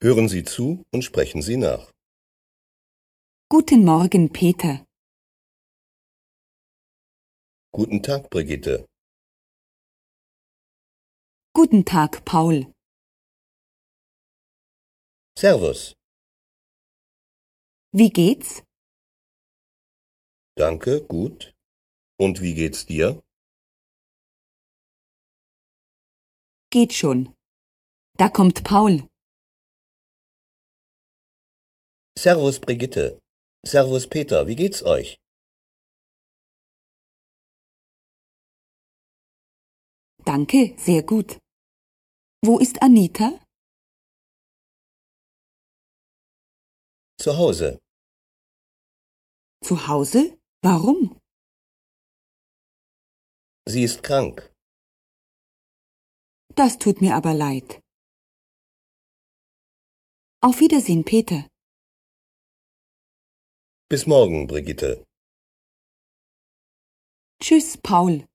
Hören Sie zu und sprechen Sie nach. Guten Morgen, Peter. Guten Tag, Brigitte. Guten Tag, Paul. Servus. Wie geht's? Danke, gut. Und wie geht's dir? Geht schon. Da kommt Paul. Servus, Brigitte. Servus, Peter. Wie geht's euch? Danke, sehr gut. Wo ist Anita? Zu Hause. Zu Hause? Warum? Sie ist krank. Das tut mir aber leid. Auf Wiedersehen, Peter. Bis morgen, Brigitte. Tschüss, Paul.